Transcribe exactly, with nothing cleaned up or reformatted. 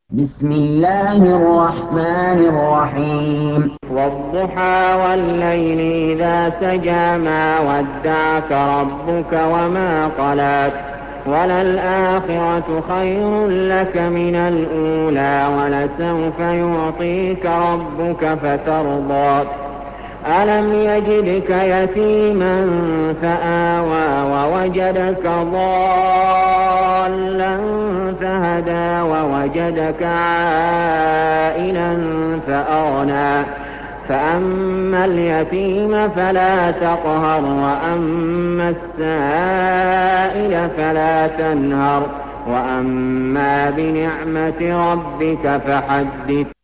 بسم الله الرحمن الرحيم وَالضُّحَىٰ وَاللَّيْلِ إِذَا سَجَىٰ مَا وَدَّعَكَ رَبُّكَ وَمَا قَلَىٰ وَلَلْآخِرَةُ خَيْرٌ لَّكَ مِنَ الْأُولَىٰ وَلَسَوْفَ يُعْطِيكَ رَبُّكَ فَتَرْضَىٰ أَلَمْ يَجِدْكَ يَتِيمًا فَآوَىٰ وَوَجَدَكَ ضَالًّا فَهَدَىٰ وَوَجَدَكَ عَائِلًا فَأَغْنَىٰ فَأَمَّا الْيَتِيمَ فَلَا تَقْهَرْ وَأَمَّا السَّائِلَ فَلَا تَنْهَرْ وَأَمَّا بِنِعْمَةِ رَبِّكَ فَحَدِّثْ